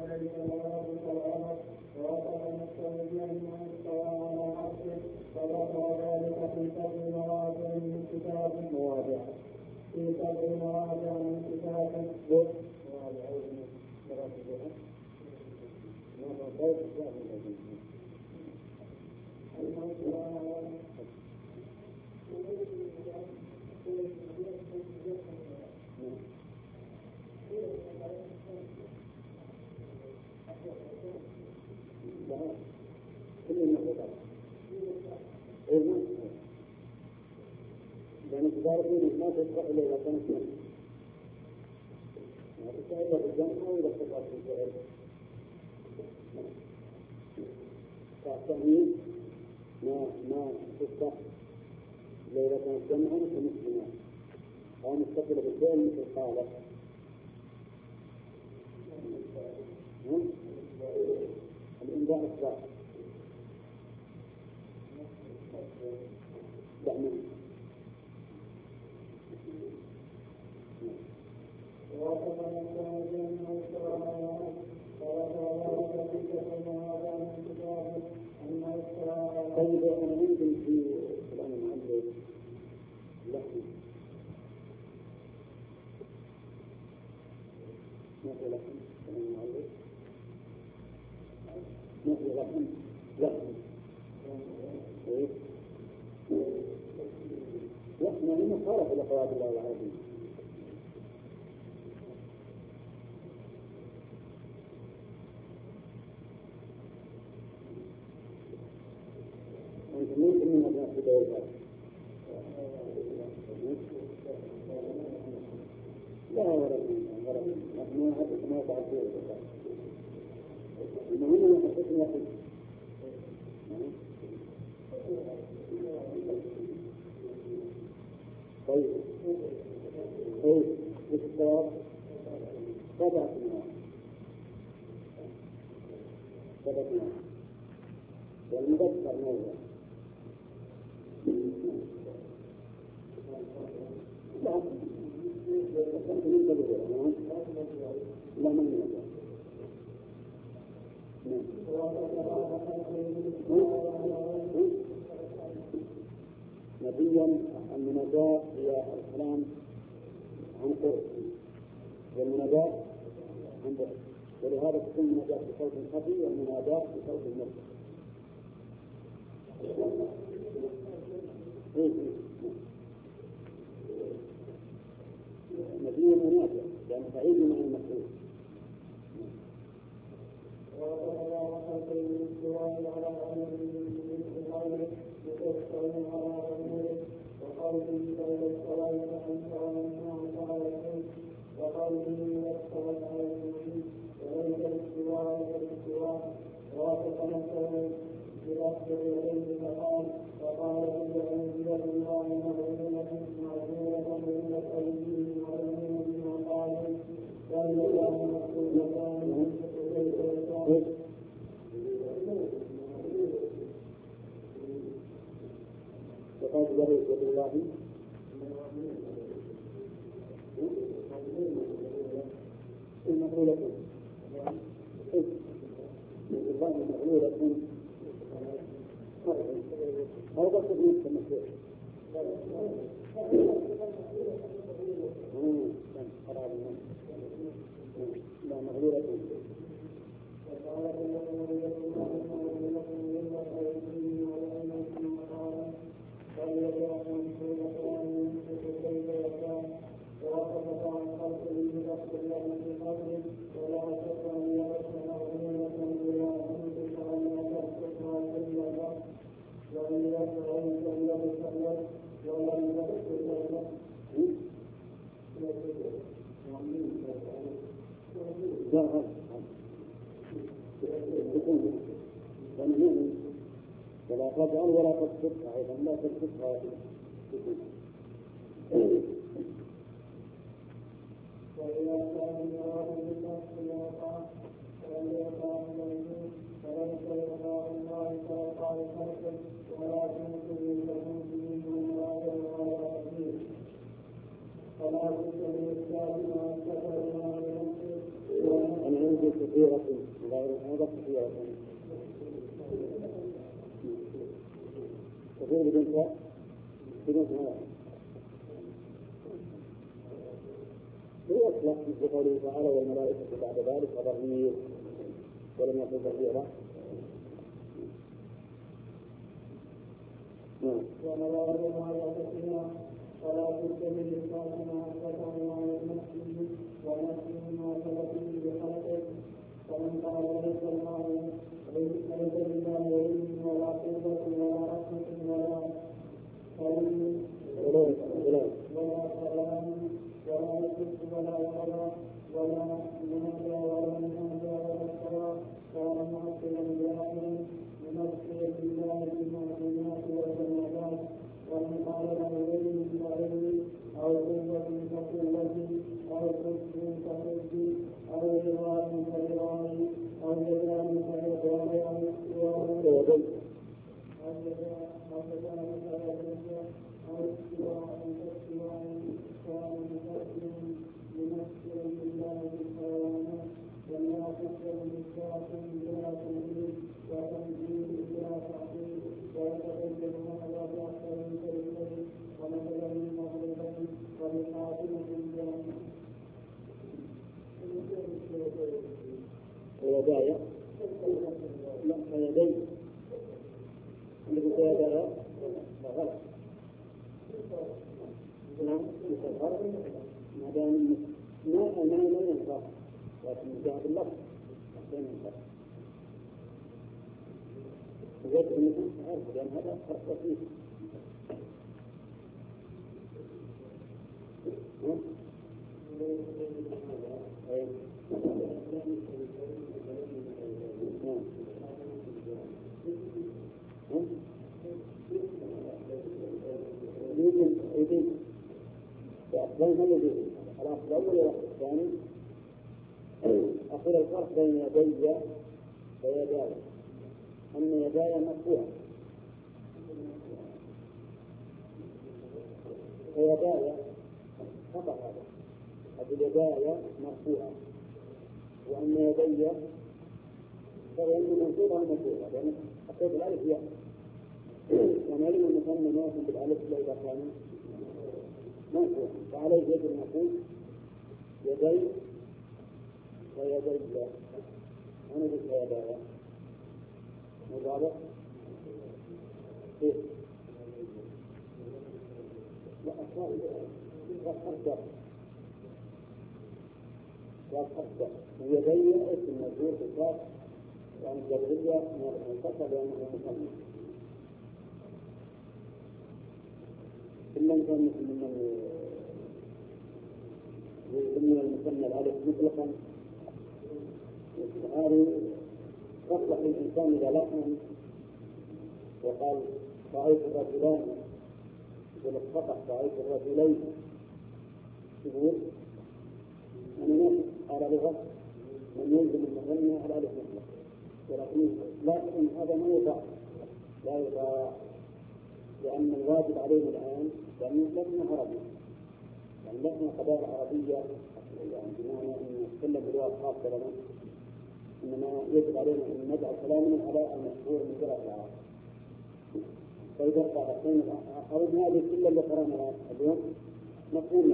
عليه وسلم ووصف نفسه بأنه استوى على عرشه فذكر ذلك في سبع مواضع من كتاب يعني تداركين ما تدفع إليه إذا كانت منه ما تدفع إليه الجمع أو إذا تدفع في الفعل فالتأمين ما تدفع إذا كانت جمعا كمسلمة أو مستقلة بالفعل مثل قالت الإنجاء إصباح دعمه طيب أنا ممكن في كلام المعلم لحن ما في لحن كلام المعلم ما في لحن لحن يعني مخالف إلى قواعد الله العربية ممكن من أبناء في دور الأرض لا غرب ما حدث ما يفعل فيه الإنسان المهم أن يحدث واحد طيب ايه الصواب 7 والمذكر موضع لا نبيا المناداة هي الكلام عن قرب والمناداة عن بعد ولهذا تكون المناداة بصوت خفي والمناداة بصوت مرتفع نبي منادى لأن بعيد من المسؤول وقال جريت يد الله المغلولة الله المغلولة أو بس بنفس المسؤول لا مغلولة ولا تجعل ولا تبسطها أيضا لا تبسطها وإذا كان المراد بالنفس يقع فليقع إليه فليس يقع الله فيقع لخلقه ولكن كل له به مراده ولا تأثير فلا بد من إثبات ما اتفق ما بنفسه يجوز كثيرة غير هذا كثيرة كثير بدون هذا هو أصلح في قوله تعالى والملائكة بعد ذلك ظهير ولم يكن ظهيرا. ونظرهم على كثيرا فلا بد من إثبات ما أثبته على المسلم ونفسه ما ثبته بخلقه. فمن قال ليس الله ليس لله علم ولا قوة ولا رحمة ولا كلام ولا كلام ولا يكف ولا يقرأ ولا منهجا ولا منهجا ولا الصلاة كان معطلا بأمر بمغفرة الله بالمعلومات والجنات. ومن قال له علم كعلمي أو قوة كقوتي أو حب كحبي أو رضا كرضاي أو جزاء كرضاي أو استواء كاستواء كان مقدم لمغفرة الله بالحيوانات ولا تكتب بالذات بلا تنزيل وتنزيل بلا تعطيل ويتقدم محضر أكثر من كلمته ونزل من مغربه وبحاكمة الجنة. ويدايا لا يدي عندك يدايا غلط. نعم ما دام ما ينفع لكن جاء باللفظ لا ينفع وجد أنه عارف لأن هذا فرق بسيط. يجب الأفضل الذي الأفضل والأفضل الثاني أقول الفرق بين يدي ويداي أن يداي مرفوعة ويداي خطأ هذا أقول يداي مرفوعة وأن يدي فهي منصوبة مرفوعة لأن أقول الألف هي يعني علم المثنى ما يكون بالألف إلا إذا كان مرفوعا فعليه يجب أن نقول يدي ويدي أنا قلت يداي مضارع كيف؟ لا أخذ يدي اسم مجهول بالذات يعني الجبرية من الفصل لأنه مثنى إلا كان من المثنى الألف مطلقا هذه تصلح للإنسان إذا لحن وقال رأيت الرجلان يقول الخطأ رأيت الرجلين يقول أنا على لغة من يلزم المثنى على الألف مطلق لكن هذا ما يضع لا يضع لأن الواجب علينا الآن لأن لسنا عربي يعني لسنا قبائل عربية يعني بمعنى أن نتكلم بلغة خاصة لنا إنما يجب علينا أن نجعل كلامنا على المشهور من لغة العرب. فإذا قرأنا أردنا هذه كل اللي قرأنا اليوم مفهوم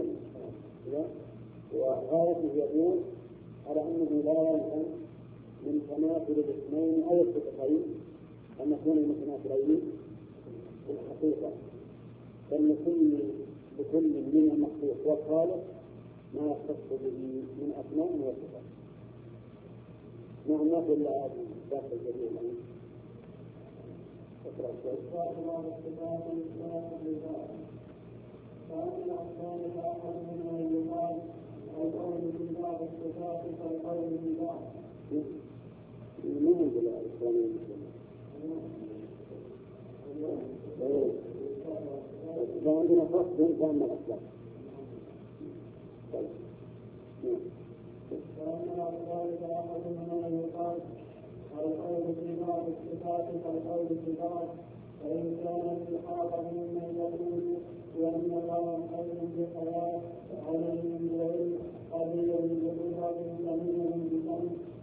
وغايته يدور على أنه لا يمكن من تماثل الاثنين أو الصفتين أن يكون المتماثلين في الحقيقة بل بكل من المخلوق والخالق ما يختص به من أسماء وصفات. نعم نقول الآيات داخل الجديد اقرأ شيء. فأما الأقسام الآخر منها يقال القول ببعض الصفات كالقول ببعض. ما ينزل الإسلام فعندنا فصل كامل الأسلام. فأما الأقسام الآخر منها يقال القول ببعض الصفات كالقول ببعض. فإن كان في الحاضر ممن يقول وأن الله حي بحياة عليهم بالعلم قدير بقدرة سميع بفهم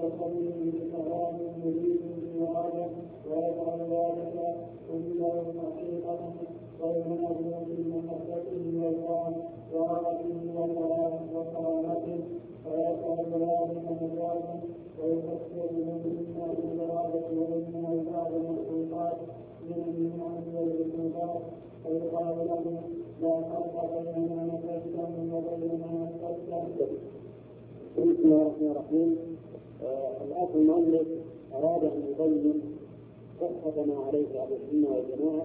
والخميس بكلام مبين بإرادة ويفعل ذلك كله حقيقة وينازل في محبته والطاعة ورغبته وكرامته ويفعل ذلك مجازا ويفسر مما في الإرادة ومنه بعض المخلوقات من النعم والعقوبات فيقال له لا فرق بين ما نفسه وبين ما نفسه. بسم الله الرحمن الرحيم. الأخ المؤلف أراد أن يبين صحة ما عليه أهل السنة والجماعة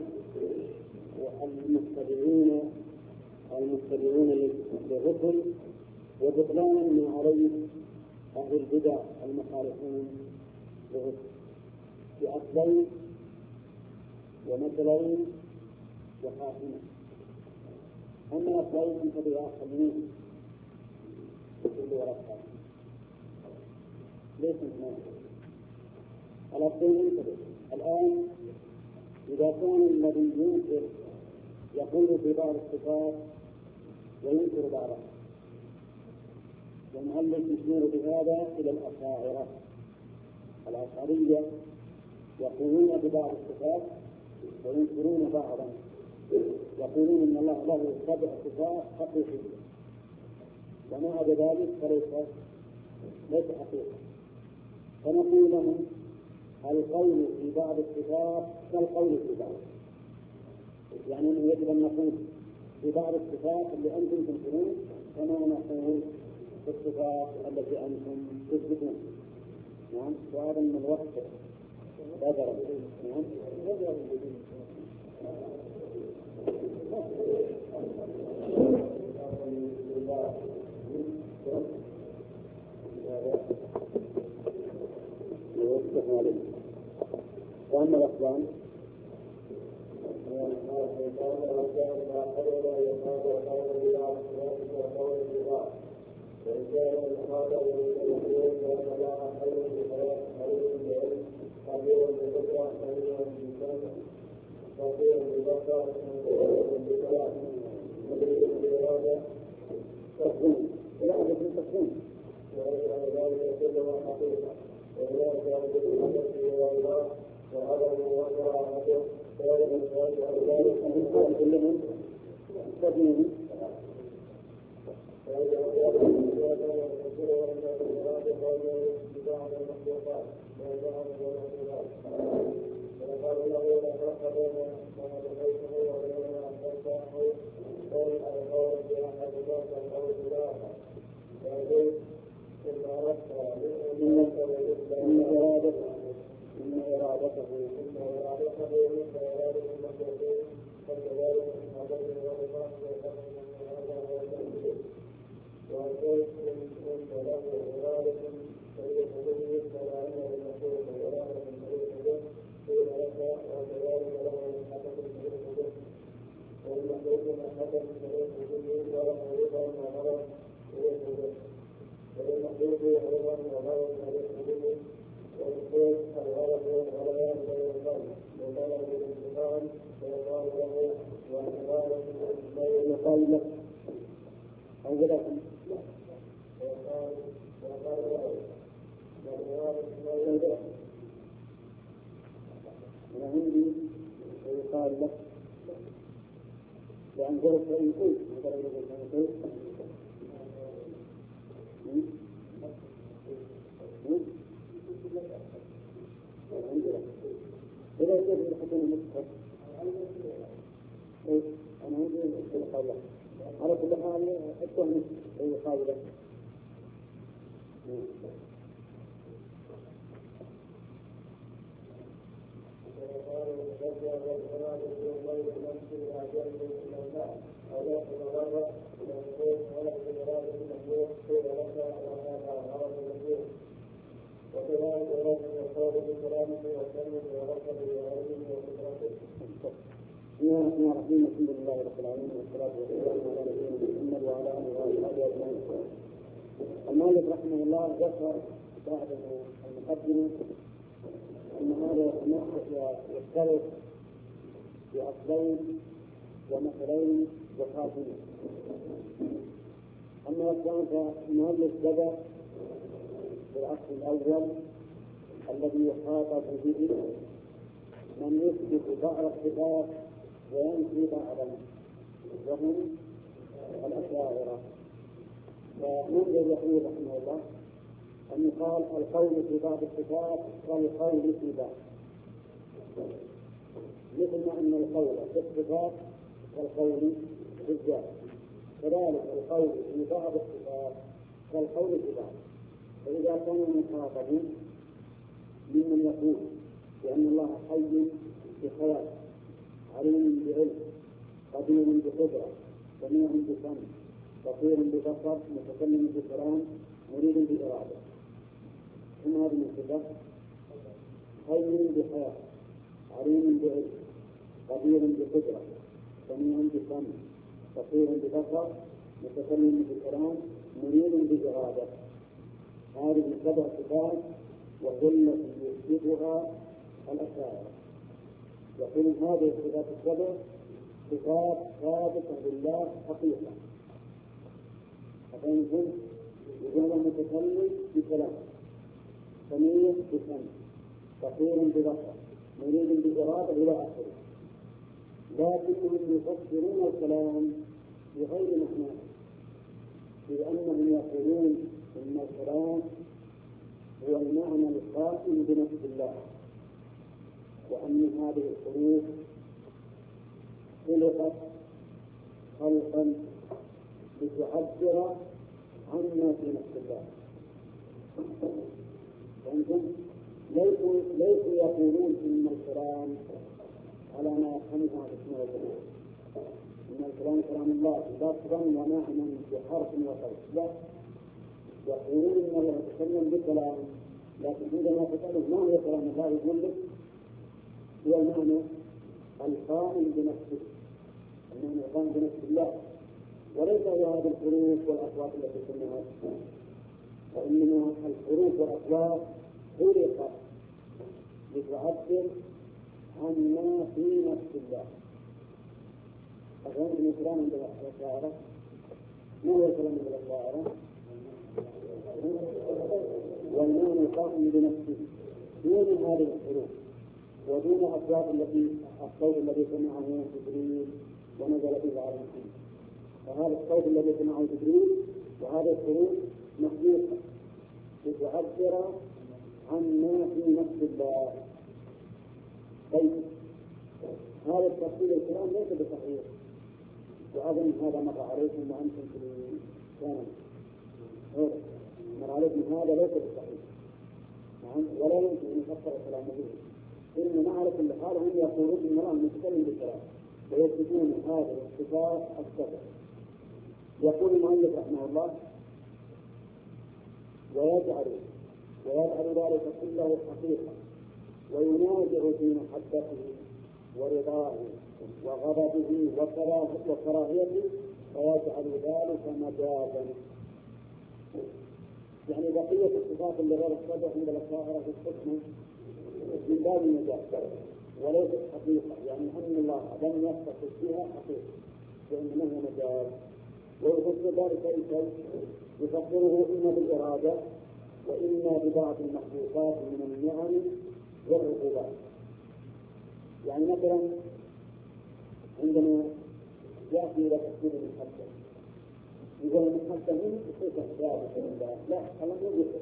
المتبعون للرسل وبطلان ما عليه أهل البدع المخالفون للرسل بأصلين ومثلين وخاتمة. أما الأصلين فبها خليل كل ورقة ليس هناك الأصلين الآن إذا كان الذي ينكر يقول في بعض الصفات وينكر بعضها، والمؤلف يشير بهذا إلى الأشاعرة. الأشعرية يقولون ببعض الصفات وينكرون بعضا، يقولون إن الله له 7 صفات حقيقية وما عدا ذلك فليس حقيقة. فنقول لهم القول في بعض الصفات كالقول في بعض، يعني أنه يجب أن نقول في بعض الصفات اللي أنتم تنكرون كما نقول في الصفات التي أنتم تثبتون. نعم، وهذا من الوقت بدر. نعم، وأما الأصلان على كل حال التهم يقال له. الحمد لله رب العالمين والصلاة والسلام على نبينا محمد وعلى آله وصحبه أجمعين. المؤلف رحمه الله ذكر بعد المقدمة أن هذا يختلف بأصلين ومثلين وخاتمين. أما الأصلان فالمؤلف بدأ العصر الأول الذي يخاطب به من يثبت بعض الصفات وينفي بعضا، وهم الأشاعرة. فننظر يقول رحمه الله أن يقال القول في بعض الصفات كالقول في بعض، مثل ما أن القول في الصفات كالقول في الذات، كذلك القول في بعض الصفات كالقول في بعض. فإذا كان المخاطب ممن يقول بأن الله حي بحياة، عليم بعلم، قدير بقدرة، سميع بسمع، بصير ببصر، متكلم بكلام، مريد بإرادة، ثم هذه الصفة حي بحياة، عليم بعلم، قدير بقدرة، سميع بسمع، بصير ببصر، متكلم بكلام، مريد بإرادة. هذه 7 صفات وكل يثبتها الأشاعرة. يقول هذه الصفات 7 صفات ثابتة لله حقيقة. فإنهم يقول المتكلم بكلام، سميع بسمع، بصير ببصر، مريد بإرادة إلى آخره. لكنهم يفسرون الكلام بغير معناه، لأنهم يقولون إن الكلام هو المعنى القائم بنفس الله، وأن هذه الحروف خلقت خلقا لتعبر عما في نفس الله. فأنتم ليسوا يقولون إن الكلام على ما يفهمها اسمه الحروف، إن الكلام كلام الله لفظا ومعنى بحرف وصوت، لا، يقولون إن الله يتكلم بكلام، لكن عندما تسأله ما هو كلام الله يقول لك هو المعنى القائم بنفسه، المعنى القائم بنفس الله، وليس هو هذه الحروف والأصوات التي سمعت، وإنما الحروف والأصوات خلقت لتعبر عن ما في نفس الله. أفهم من الكلام عند الأشاعرة؟ ما هو الكلام عند الأشاعرة؟ والمعنى القائم بنفسه دون هذه الحروف ودون الصوت الذي سمعه جبريل ونزل به على محمد. فهذا الصوت الذي سمعه جبريل وهذا الحروف مخلوقة لتعبر عن ما في نفس الله. طيب هذا التفصيل الكلام ليس بصحيح، وأظن هذا مر عليكم وأنتم في الثاني مر عليكم هذا ليس بصحيح، ولا يمكن أن يفسر الكلام به. إن معرفة الحال هم يقولون إن الله متكلم بالكلام ويثبتون هذه الصفات السبع. يقول المؤلف رحمه الله ويجعل ذلك كله حقيقة، وينازع في محبته ورضاه وغضبه وكراهيته، ويجعل ذلك مجازا. يعني بقية الصفات اللي غير السبع عند الأشاعرة في الحكم من باب المجاز وليست حقيقة، يعني أن الله لم يتصف بها حقيقة وإنما مجاز. ويفسر ذلك أي يفسره إما بالإرادة وإما ببعض المخلوقات من النعم والعقوبات. يعني مثلا عندما يأتي إلى تفسير المحبة يقول المحبة هنا بصفة ثابتة لله، لا الله مو بصفة،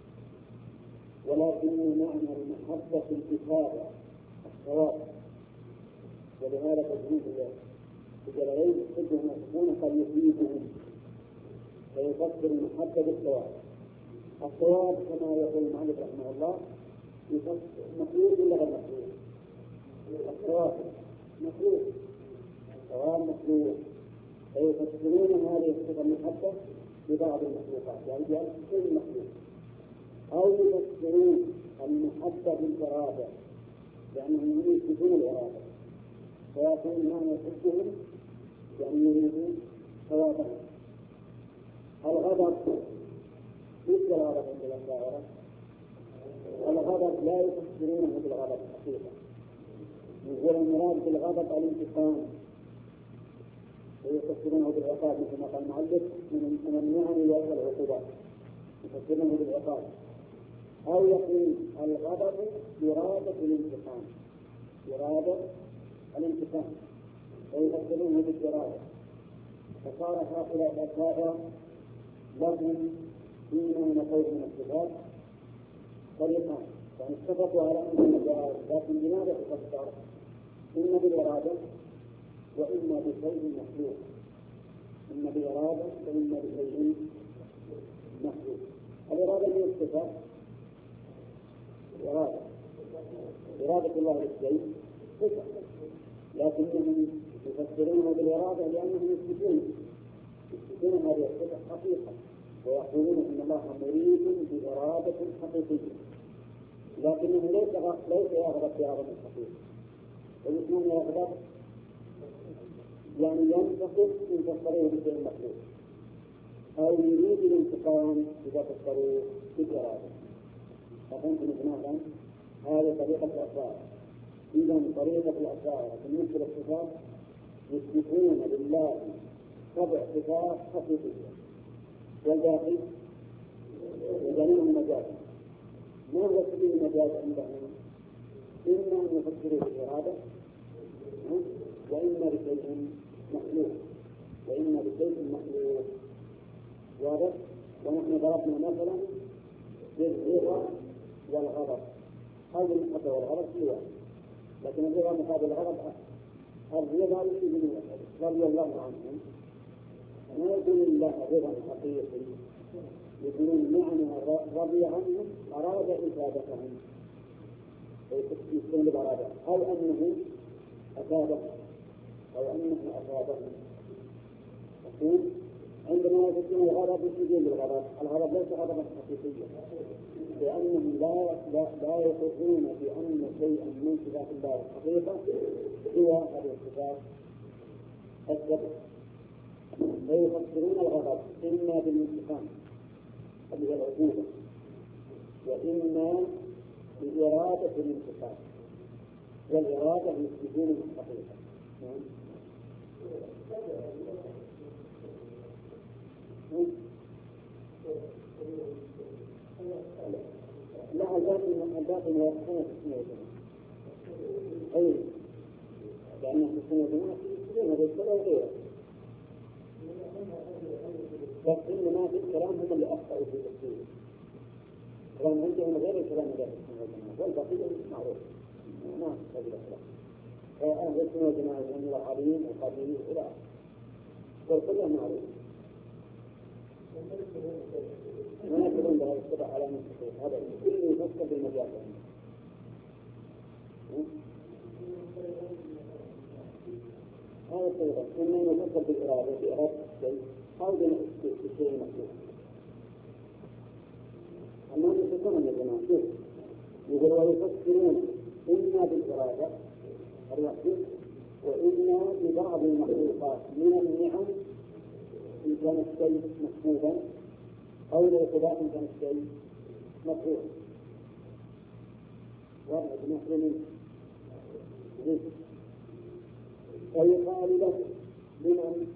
ولكن معنى المحبة الإفادة الثواب. ولهذا تجريد الجلالين يحبهم يكون قد يفيدهم فيفسر المحبة بالثواب. الثواب كما يقول المؤلف رحمه الله مخلوق ولا غير مخلوق؟ الثواب مخلوق، الثواب مخلوق، فيفسرون هذه الصفة المحبة ببعض المخلوقات، يعني كل مخلوق، أو يفسرون المحبة بالإرادة، لأنهم يثبتون الإرادة، فيقول معنى يحبهم يعني يريدون ثوابهم. الغضب مثل الغضب عند الأشاعرة، الغضب لا يفسرونه بالغضب حقيقة، يقول المراد بالغضب الانتقام، ويفسرونه بالعقاب مثل ما قال المؤلف من النعم والعقوبات، يفسرونه بالعقاب أو يكون الغضب إرادة الانتقام، إرادة الانتقام ويفسرونه بالإرادة، فصار هؤلاء الأشاعرة لهم فيما نقول من الصفات طريقان، يعني اتفقوا على أنهم بالإرادة، لكن لماذا تفسر؟ إما بالإرادة وإما بشيء مخلوق، إما بإرادة وإما بشيء مخلوق. الإرادة هي الصفات، إرادة الله للشيء صفة، لكنهم يفسرونه بالإرادة لأنهم يثبتون هذه الصفة حقيقة، ويقولون إن الله مريد بإرادة حقيقية، لكنه ليس يغضب بإرادة حقيقية. ويسمون يغضب يعني ينتقم إن فسروه بشيء مخلوق، أو يريد الانتقام إذا فسروه بالإرادة. فهمتم معنى هذه طريقة الأشاعرة. إذا طريقة الأشاعرة بالنسبة للصفات يثبتون لله 7 صفات حقيقية، والباقي يجعلون مجاز. ما هو سبيل المجاز عندهم؟ إما أن يفسروا بالإرادة وإما بشيء مخلوق، وإما بشيء مخلوق. واضح؟ ونحن ضربنا مثلا بالرضا والغضب، هذا المحبة والغضب سواء، لكن الرضا مقابل الغضب الرضا يشبه رضي الله عنهم، ما يقول الله رضا حقيقي، يقولون معنى رضي عنهم أراد إفادتهم، يكون بالإرادة، أو أنه أفاده أو أنه أفادهم. عندما يكون الغضب يشبه بالغضب، الغضب ليس غضبا حقيقيا، لأنهم لا يقرون بأن شيئا من صفات الله الحقيقة سوى هذه الصفات السبع. فيفسرون الغضب إما بالانتقام اللي هي العقوبة، وإما بإرادة الانتقام، والإرادة يثبتون الحقيقة. لا الباقي من السنة أي لأنه في السنة يثبتون هذا السنة وغيره، بس إنما في الكلام هم اللي أخطأوا في التفسير، كلام عندهم غير الكلام الذي في السنة والجماعة، والبقية معروف ما أخطأ بالأخلاق. أهل السنة والجماعة هم العليم والقدير إلى آخره، والكل معروف. ما يكون بهذا السبع على مستقيم، هذا كل يفكر بالمجال. هذا السبب إما يفكر بالإرادة بإرادة الشيء أو بالشيء مخلوق. المهم يفكرون يا جماعة، يقول ويفكرون إما بالإرادة الوحيد وإما ببعض المخلوقات من النعم إن كان الشيء محمودا أو العقوبات إن كان الشيء مكروه. واضح بنحن فيقال له لمن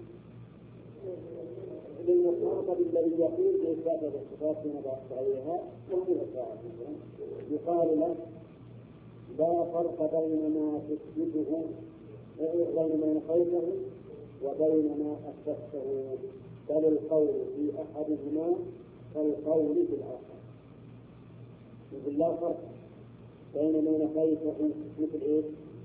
للمخاطب الذي يقول بإثبات الصفات من غيرها وهم الأشاعرة يقال له لا فرق بين ما تثبته بين ما نقوله وبين ما أثبته، بل القول في أحدهما كالقول في الآخر. يقول لا فرق بين ما نقوله مثل إيه؟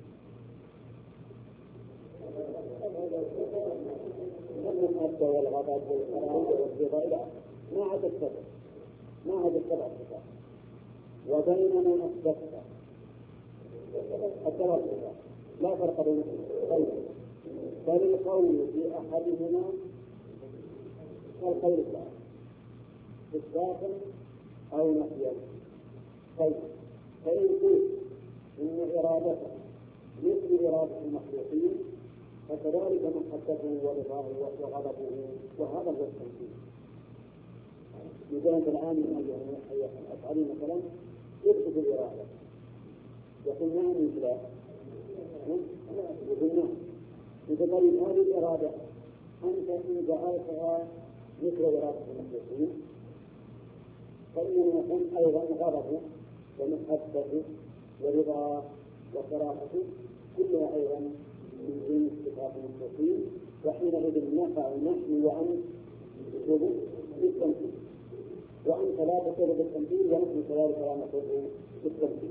المحبة والغضب والكراهية والرضا إلى آخره، ما عاد السبع صفات، وبين ما أثبته الثلاث صفات لا فرق بينهما، بل القول في أحدهما كالقول الآخر إثباتا أو نفيا. طيب فإن قلت إن إرادته مثل إرادة المخلوقين فكذلك محبته ورضاه وغضبه، وهذا هو التنفيذ. مثلا الآن من أفعال مثلا يثبت الإرادة يقول نعم لا يقول نعم. إذا طيب هذه الإرادة أنت إن جعلتها مثل إرادة المخلوقين فإننا نقول أيضا غضبه ومحبته ورضاه وكراهته كلها أيضا من دين صفات المخلوقين، وحينئذ نقع نحن وأنت بالتمثيل، وأنت لا تقر بالتمثيل ونحن كذلك لا نقر بالتمثيل.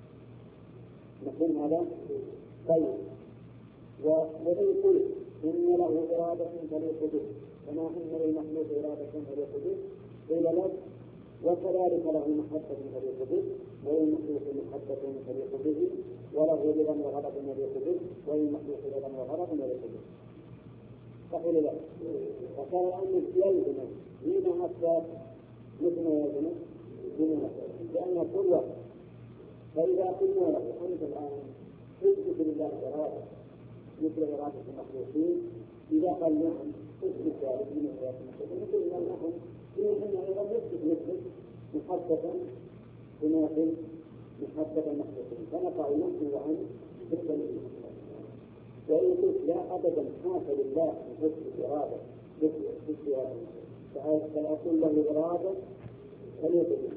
نقول هذا طيب. وإن قلت إن له إرادة تليق به كما أن للمخلوق إرادة تليق به قيل لك وكذلك له محبة تليق به وللمخلوق محبة تليق به وله رضا وغضب يليق به وللمخلوق رضا وغضب يليق به. تقول لا وقال الأمر يلزم دين أسباب مثل ما يلزم دين أسباب لأن كل وقت. فإذا قلنا له أنت الآن تثبت لله إرادة مثل إرادة المخلوقين، إذا قال نعم تثبت ذلك من إرادة المخلوقين مثل ما نحن إن أيضا نثبت مثل محبة تناقض محبة المخلوقين، فنقع نحن وأنت بالتمثيل. وإن قلت لا أبدا حاشا لله أن تثبت إرادة مثل إرادة فأقول له إرادة تليق به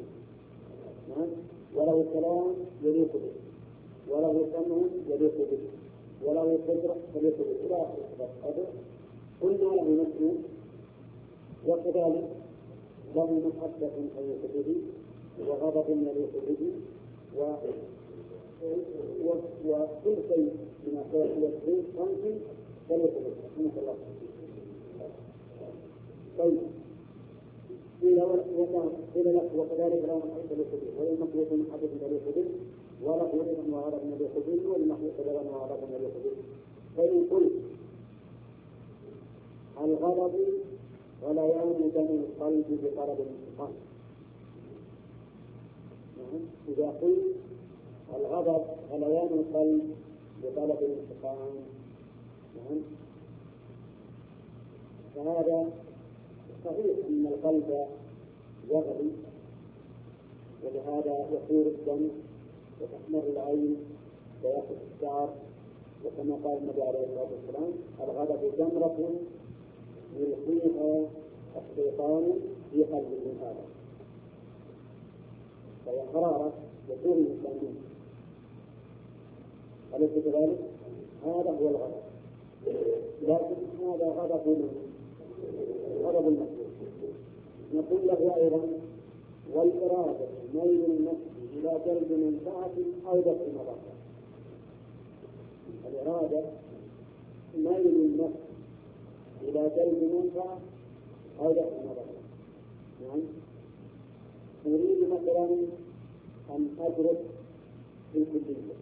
وله كلام يليق به وله سمع يليق به وله قدرة يليق به إلى آخره. قلنا له نحن وكذلك له محبة يليق به وغضب يليق به وكل شيء من أخلاق الدين ممكن يليق به رحمه الله. طيب قيل لك وكذلك لا محبة يليق به وللمخلوق محبة يليق به وله رضا وغضب يليق به وللمخلوق رضا وغضب يليق به. فإن قلت الغضب غليان دم القلب بطلب الانتقام، إذا قلت الغضب غليان القلب بطلب الانتقام فهذا صحيح أن القلب يغلي ولهذا يصير الدم وتحمر العين ويأخذ الشعر، وكما قال النبي عليه الصلاة والسلام الغضب جمرة يلقيها الشيطان في قلب ابن آدم، فهي حرارة يكون الإنسان منه. أليس كذلك؟ هذا هو الغضب، لكن هذا غضب المخلوق. نقول له أيضا والإرادة ميل النفس إلى جلب منفعة أو دفع مضرة. الإرادة ميل النفس إلى جلب منفعة أو دفع مضرة. يعني أريد مثلا أن أدرس في الكلية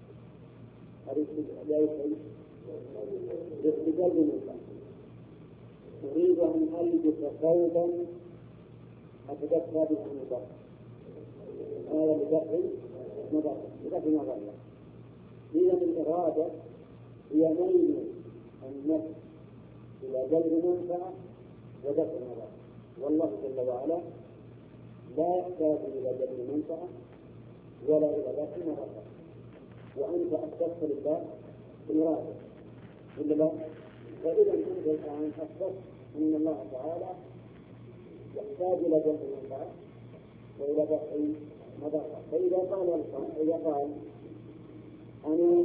لجلب منفعة، أريد أن ألبس ثوبا أتدفى به المضرة، هذا لدفع مضرة. إذا الإرادة هي ميل النفس إلى جلب منفعة ودفع مضرة، والله جل وعلا لا يحتاج إلى جلب منفعة ولا إلى دفع مضرة، وأنت أثبت لله إرادة إلا لا. فإذا أنت الآن أثبت أن الله تعالى يحتاج إلى جلب المنفعة وإلى دفع مضرة. فإذا قال أنا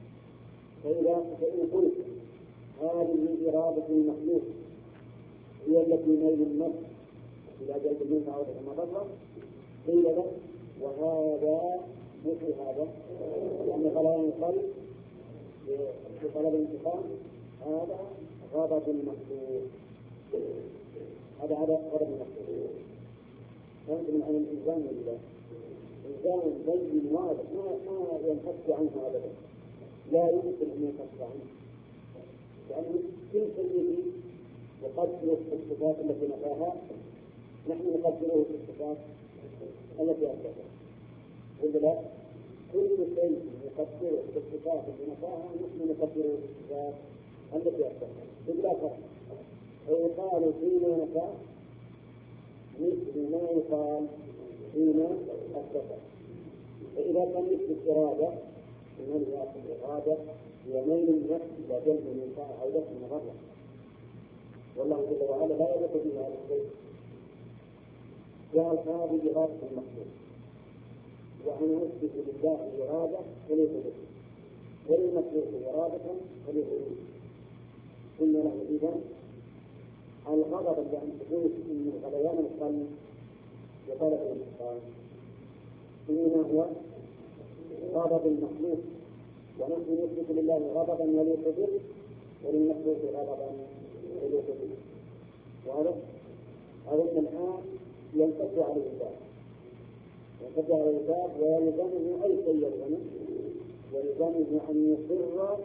فإن قلت هذه إرادة المخلوق هي التي ميل النفس إلى جلب المنفعة ودفع المضرة، قيل له وهذا مثل هذا، لأن غليان القلب بطلب الانتقام هذا غضب المخلوق، هذا غضب المخلوق. فهمت من أن الإنسان لله إنسان بين واضح ما ينفك عنه أبدا، لا يمكن أن ينفك عنه، لأن كل شيء يقدره في الصفات التي نفاها نحن نقدره في الصفات التي أثبتها، ولا لا؟ كل شيء يقدره في الصفات التي نفاها نحن نقدره في الصفات التي أثبتها بلا فرق. ويقال فيما نفاه مثل ما يقال فيما أثبته. فإذا كان مثل الإرادة من يأخذ الإرادة هي ميل النفس إلى جلب المنفعة أو دفع المضرة، والله جل وعلا لا يدرك به هذا الشيء. قال هذه إرادة المخلوق، وأنا أثبت لله إرادة وليس به، وللمخلوق إرادة وليس به. قلنا له إذا الغضب اللي أن تقول إن غليان القلب وطلب الإنسان إنما هو غضب المخلوق، ونحن نثبت لله غضبا يليق به وللمخلوق غضبا يليق به. وهذا أظن الآن ينتج عليه الباب، ينتج عليه الباب، ويلزمه أي شيء يلزمه، ويلزمه أن يقر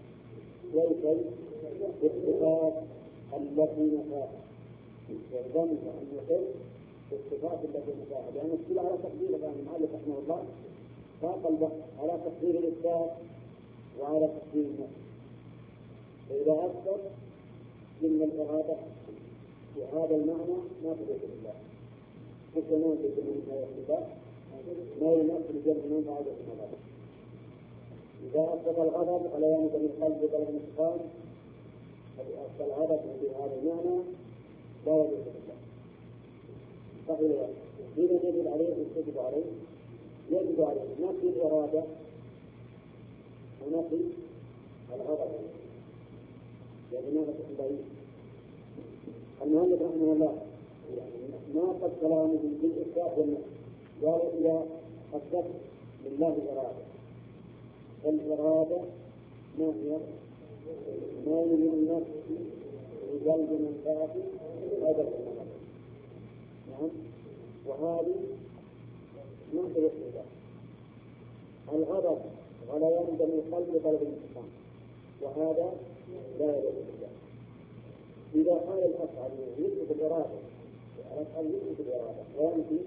بالصفات التي نفاها، يلزمه أن يقر بالصفات التي نفاها، لأن الكل على تقدير الآن المؤلف رحمه الله فاق البحث على تقدير الإثبات وعلى تقدير النفي. فإذا أثبت من الإرادة وهذا المعنى ما تدرك بالله، حتى ما يدرك بالله ما يمثل جمع من بعد الغضب. إذا أثبت الغضب على يمد من قلب طلب الانتقام فالغضب بهذا المعنى لا يدرك بالله. فإذا يجب عليه يجب عليه يجب عليه نفي الإرادة ونفي الغضب، لأنه بعيد. المؤلف رحمه الله ما قد كلامه بالإثبات والنفي، قال إذا أثبت لله الإرادة، فالإرادة ما هي؟ ما يريد النفس بجلب منفعة هذا الإرادة. نعم، وهذه ما هي الإرادة؟ الغضب غليان دم القلب طلب الانتقام، وهذا لا يدرك بالله. إذا قال الأفعل يثبت الإرادة، الأفعل يثبت الإرادة وينفي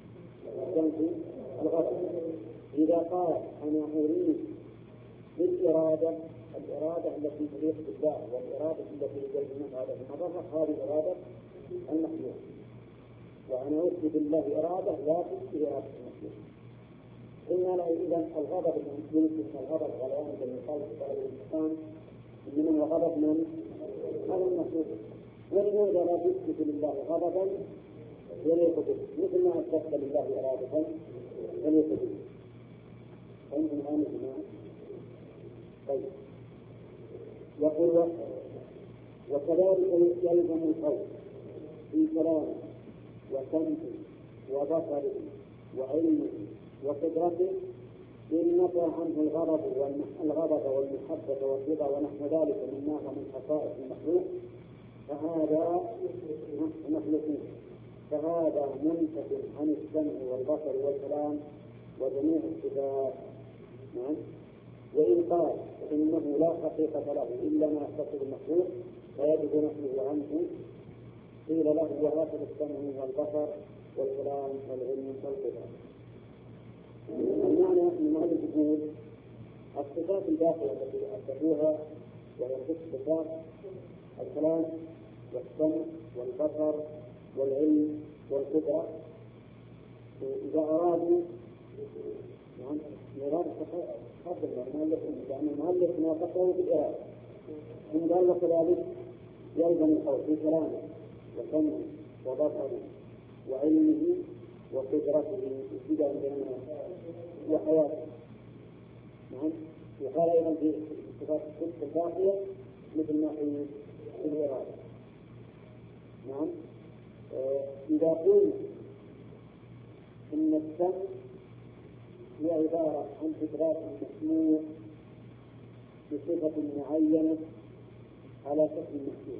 الغضب. إذا قال أنا أريد بالإرادة الإرادة التي تليق بالله والإرادة التي تجلب منها هذا المضرة، هذه إرادة المخلوق، وأنا أثبت بالله إرادة لا تثبت إرادة المخلوق. قلنا له إذا الغضب يمكن الغضب غليان دم القلب طلب الانتقام إنما هو غضب من؟ هذا المخلوق. ولماذا لا تثبت لله غضبا يليق به مثل ما أثبت لله إرادة يليق به؟ فإنهم الآن الجماعة. طيب، يقول وكذلك يلزم القول في كلامه وسمعه وبصره وعلمه وقدرته إن نفى عنه الغضب والمحبة والرضا ونحو ذلك مما هو من خصائص المخلوق فهذا مخلوقين، فهذا منتج عن السمع والبصر والكلام وجميع الصفات. نعم. وإن قال إنه لا حقيقة له إلا ما يختص بالمخلوق فيجب نفيه عنه، قيل له وهكذا السمع والبصر والكلام والعلم والقدرة. المعنى من هذا الجمهور الصفات الباقية التي أثبتوها وهي ست صفات: الكلام والسمع والبصر والعلم والقدرة. إذا أرادوا نعم الإرادة تفضل المؤلف، لأن المؤلف ناقشه بالإرادة، إن قال وكذلك يلزم القول في كلامه وسمعه وبصره وعلمه وقدرته ابتداء بيننا وحياته. نعم. وقال أيضا في الصفات الست الباقية مثل ما في الإرادة. نعم. إذا قلنا إن السمع هي عبارة عن إدراك المسموع بصفة معينة على شكل المسموع،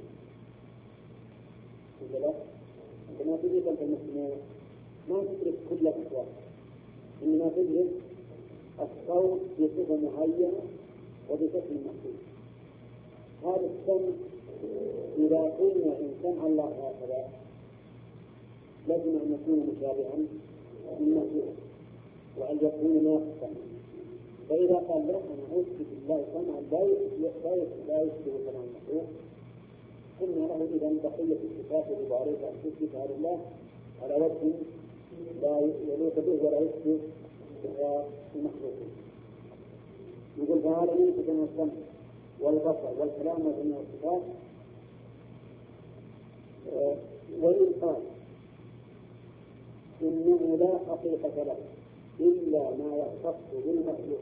عندما تدرك أنت المسموع ما تدرك كل الأصوات، إنما تدرك الصوت بصفة معينة وبشكل محدود. هذا السمع إذا قلنا إن سمع الله هكذا لازم أن يكون مشابها للمخلوق وأن يكون ناقصا. فإذا قال لا أنا أثبت بالله سمعا لا يشبه سمع المخلوق، قلنا له إذا بقية الصفات التي عليك أن تثبتها لله على وجه لا يليق به ولا يشبه المخلوقين. يقول فهذا يمكن أن السمع والبصر والكلام وجميع الصفات. وإن قال إنه لا حقيقة له إلا ما يختص بالمخلوق،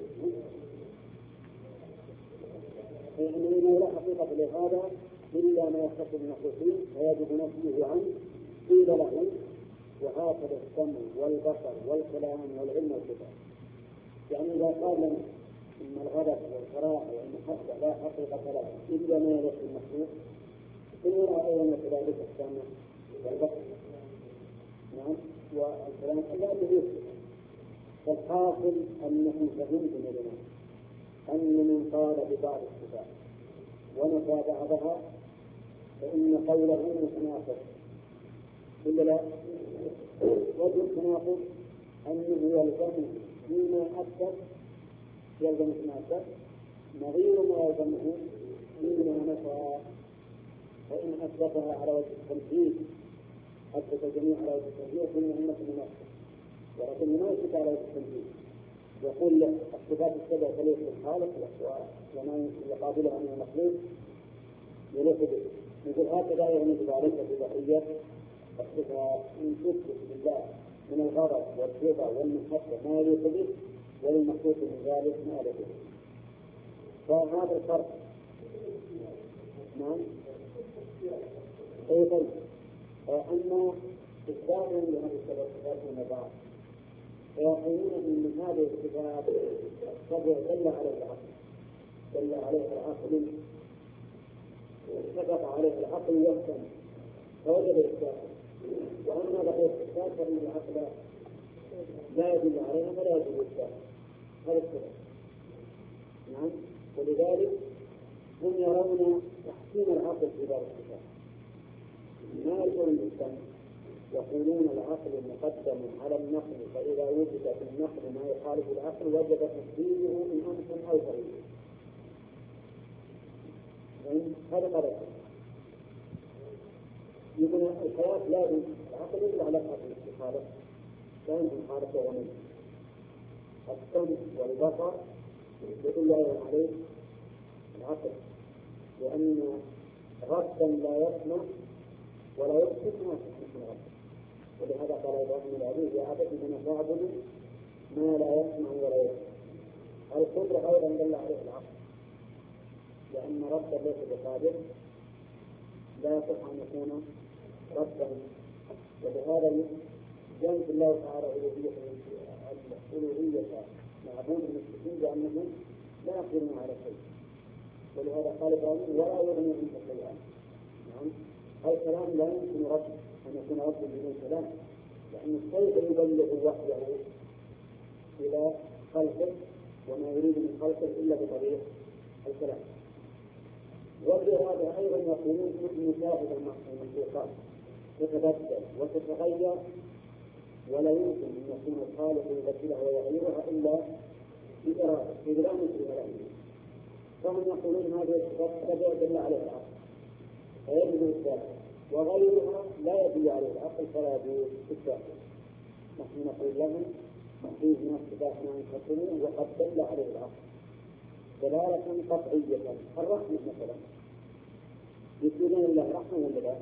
إنه لا حقيقة لهذا إلا ما يختص بالمخلوقين فيجب نفيه عنه. قيل له وهكذا السمع والبصر والكلام والعلم والكتاب. يعني إذا قال لنا إن الغضب والكراهة والمحبة لا حقيقة له إلا ما يختص بالمخلوق، إننا أيضا كذلك السمع والبصر نعم والكلام إلا أنه يثبت. فالحاصل أنه فهمتم لنا أن من قال ببعض الصفات ونفى بعضها فإن قوله متناقض إلا لا وجه التناقض أنه يلزم فيما أثبت يلزم فيما أثبت نظير ما يلزمه فيما نفى. فإن أثبتها على وجه التنفيذ أثبت الجميع على وجه التنفيذ ثم أنه منافق، ولكن ما يثبت على وجه التنفيذ يقول الصفات السبع تليق بالخالق وما يقابلها من المخلوق يليق به. يقول هكذا يغني عليك ببقية الصفات إن تثبت لله من الغضب والرضا والمحبة ما يليق به وللمخلوق من ذلك ما يليق به. فهذا الفرق. نعم. طيب أما إثباتهم لهذه الصفات من بعض فيقولون إن هذه الصفات السبع دل عليه العقل، دل عليه العقل واتفق عليه العقل والسمع فوجب إثباته. وأما بقية الصفات فإن العقل لا يدل عليها فلا يجب إثباته. هذا السبب. نعم. ولذلك هم يرون تحسين العقل في باب الصفات ما يقول الإسلام، يقولون العقل مقدم على النقل فإذا وجد في النقل ما يخالف العقل وجب تسليمه من أمس أو فريق. هذا قرار. يقول الحياة لازم العقل يدل على الخالق لا يمكن خالق وغني. السمع والبصر يدل عليه العقل لأن غصا لا يسمع ولا يبصر ما يسمع الغص. ولهذا قال إبراهيم العزيز يا أبت إنما تعبد ما لا يسمع ولا يبصر. القدرة أيضا دل عليه العقل لأن ربا ليس بقادر لا يصح أن يكون ربا. وبهذا جانب الله تعالى ألوهية معبود المشركين بأنهم لا يقدرون على شيء. ولهذا قال إبراهيم ولا يغني عنك شيئا. نعم. الكلام لا يمكن رب أن يكون رب بدون كلام لأن الشيء يبلغ وحيه إلى خلقه وما يريد من خلقه إلا بطريق الكلام. وبهذا أيضا يقولون نحن شاهد المخلوقات تتبدل وتتغير ولا يمكن أن يكون الخالق يبدلها ويغيرها إلا بإرادة إذ لا مثل له. فهم يقولون هذه الصفات تبع دل عليه العقل فيجب إثباتها وغيرها لا يدل عليه العقل فلا يجوز إثباتها. نحن نقول لهم فيه من الصفات ما ينقسمون وقد دل عليه العقل دلالة قطعية. الرحمة مثلا يقولون الله رحمة ولا لا؟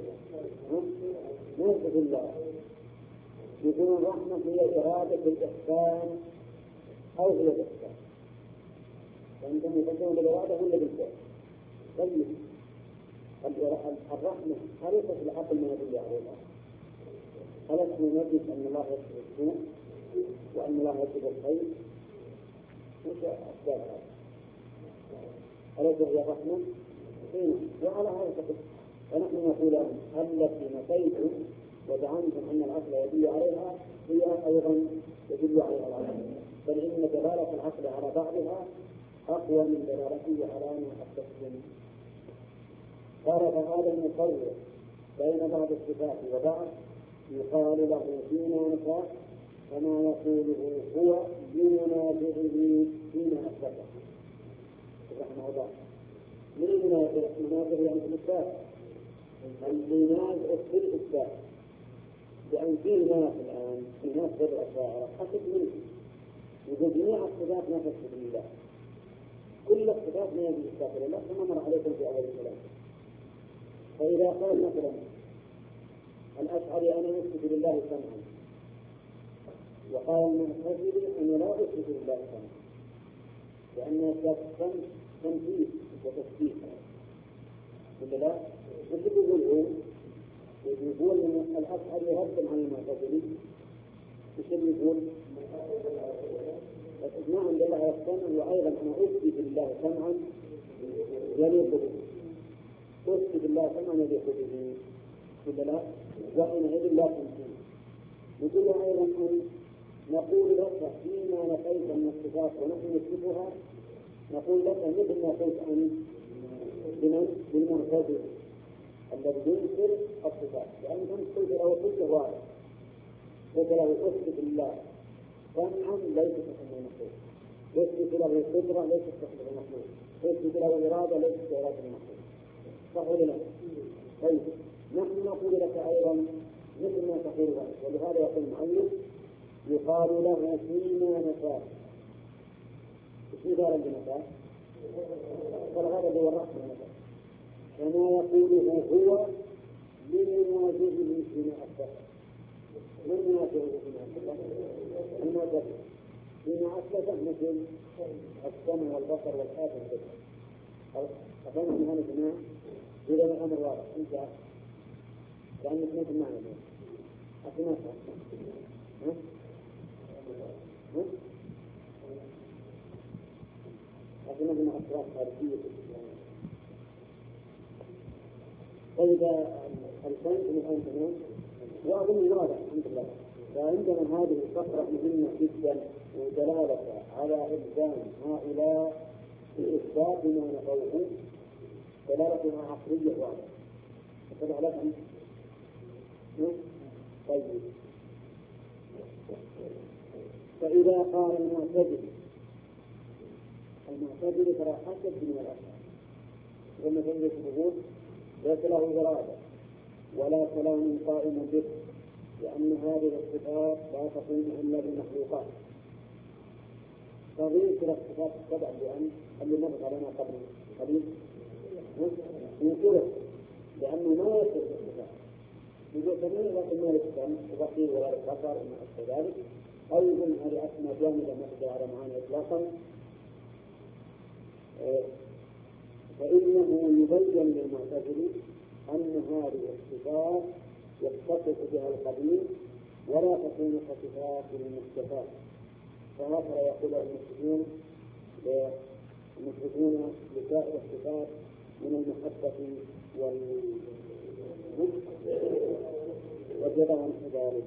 ما يثبت الله. يقولون الرحمة هي إرادة الإحسان أو هي الإحسان فأنتم يفكرون بالإرادة ولا بالفعل؟ طيب الرحمة ليست العقل ما يدل عليها. ألست نجد أن الله يكتب السوء وأن الله يكتب الخير؟ وش أسباب هذا؟ أليس هي الرحمة؟ وعلى هذا فقط. ونحن نقول التي نفيتم وزعمتم أن العقل يدل عليها هي أيضا يدل عليها العقل، بل إن دلالة العقل على بعضها أقوى من دلالته على أنها التسليم. قال فهذا المفرق بين بعض الصفات وبعض يقال له فيما نفى كما يقوله هو بمنازعه فيما أثبته رحمه الله. من المنازع يعني الإثبات المنازع في الإثبات لأن في ناس الآن في ناس غير الأشاعرة حسب منه يقول جميع الصفات ما تثبت لله كل الصفات ما يجب إثبات لله كما مر عليكم في أول الكلام. فإذا قال مثلا الأشعري أنا يثبت لله سمعا وقال المعتزلي أن لا أثبت لله سمعا لأن السمع تنفيذ وتثبيت ولا لا؟ وش يقول هو؟ يقول أن الأشعري رد على المعتزلي وش يقول؟ ما عند الله السمع وأيضا أنا أثبت لله سمعا يليق به أثبت لله سمعا يليق به ولا لا؟ وحينئذ لا تنفيذ. يقول أيضا أن نقول لك فيما نفيت من الصفات ونحن نثبتها نقول لك مثل ما قلت أنت للمعتزلة الذي ينكر الصفات لأن أنت قلت له كل واحد قلت له أثبت الله سمعا ليس كسمع المخلوق يثبت له قدرة ليس كسمع المخلوق يثبت له إرادة ليس كإرادة المخلوق صح ولا لا؟ طيب نحن نقول لك أيضا مثل ما تقول ذلك ولهذا يقول المؤلف يقال له فيما نفاه. ايش قال بنفاه؟ قال هذا هو الرأس بنفاه كما يقوله هو لمنازله فيما أثبت. من منازله فيما أثبت؟ المعتزلة فيما أثبت مثل السمع والبصر والآب والبصر. أفهم من هذا الجماعة إذا الأمر واضح انت لأنك مثل معنى أتنفع لكن مع أسرار خارجية فإذا الفنس من الآن تمام وأظن واضح الحمد لله. فعندنا هذه الفقرة مهمة جدا ودلالة على إلزام هؤلاء بإثبات ما نفوه دلالتها عقلية واضحة. فدلالتها طيب. فإذا قال المعتزلي ترى حسب من الأشعار ثم تجد الظهور ليس له إرادة ولا كلام قائم به لأن هذه الصفات لا تقوم إلا بالمخلوقات. تضيف إلى الصفات السبع لأن اللي مر علينا قبل قليل ينكره لأنه ما يصف الصفات يقول كمان لكن ما يستم وبقي ولا البصر وما أشبه ذلك أو يقول هذه أسماء جامدة ما تدعى على معاني إطلاقا. فإنه يبين للمعتزلي أن هذه الصفات يتصف بها القديم ولا تكون كصفات للمحدثات. فهكذا يقول المثبتون لسائر الصفات من المحبة والجدع ونحو ذلك.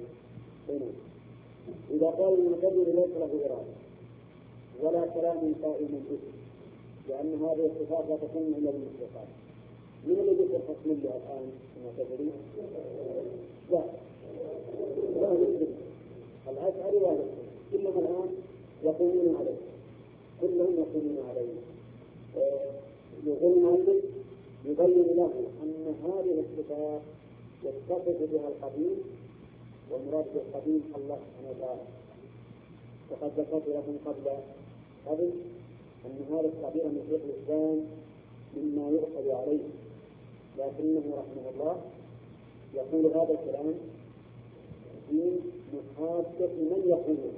إذا قال المعتزلي ليس له إرادة ولا كلام قائم به لأن هذه الصفات لا تكون إلا بالمخلوقات. من الذي يفرق منها الآن المعتزلي؟ لا يثبت الأشعري ولا يثبت كلهم الآن يقومون عليه يقول المؤلف يبين له أن هذه الصفات يتصف بها القديم والمراد بالقديم الله سبحانه وتعالى. وقد ذكرت لكم قبل أن هذا التعبير من شيخ الإسلام مما يؤخذ عليه لكنه رحمه الله يقول هذا الكلام في محاجة من يقوله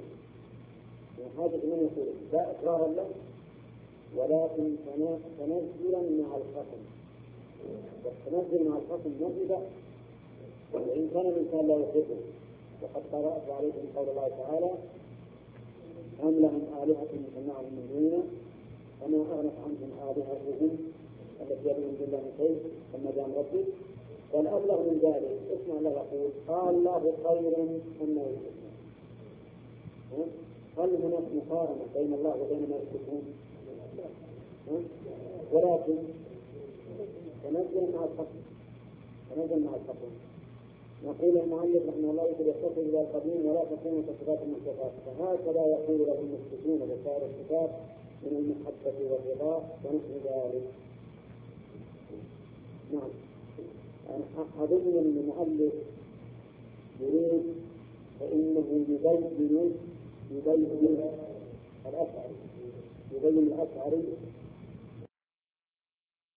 لا إقرارا له ولكن تنزلا مع الخصم. والتنزل مع الخصم موجبة وإن كان الإنسان لا يحبه. وقد قرأت عليكم قول الله تعالى أم لهم آلهة يسمعهم من دوننا فما أغنت عنهم آلهتهم التي يدعون من الله شيء ثم جاء ربك. والأبلغ من ذلك اسمع الله يقول قال الله خير مما يشركون. هل هناك مقارنة بين الله وبين ما يشركون؟ ولكن تنزل مع الخصم. نقول المؤلف رحمه الله يتصل إلى القديم ولا تكون كصفات المحدثات. فهكذا يقول له المثبتون لسائر الصفات من المحبة والرضا ونحو ذلك. نعم أظن أن المؤلف يريد فإنه يبين الأشعري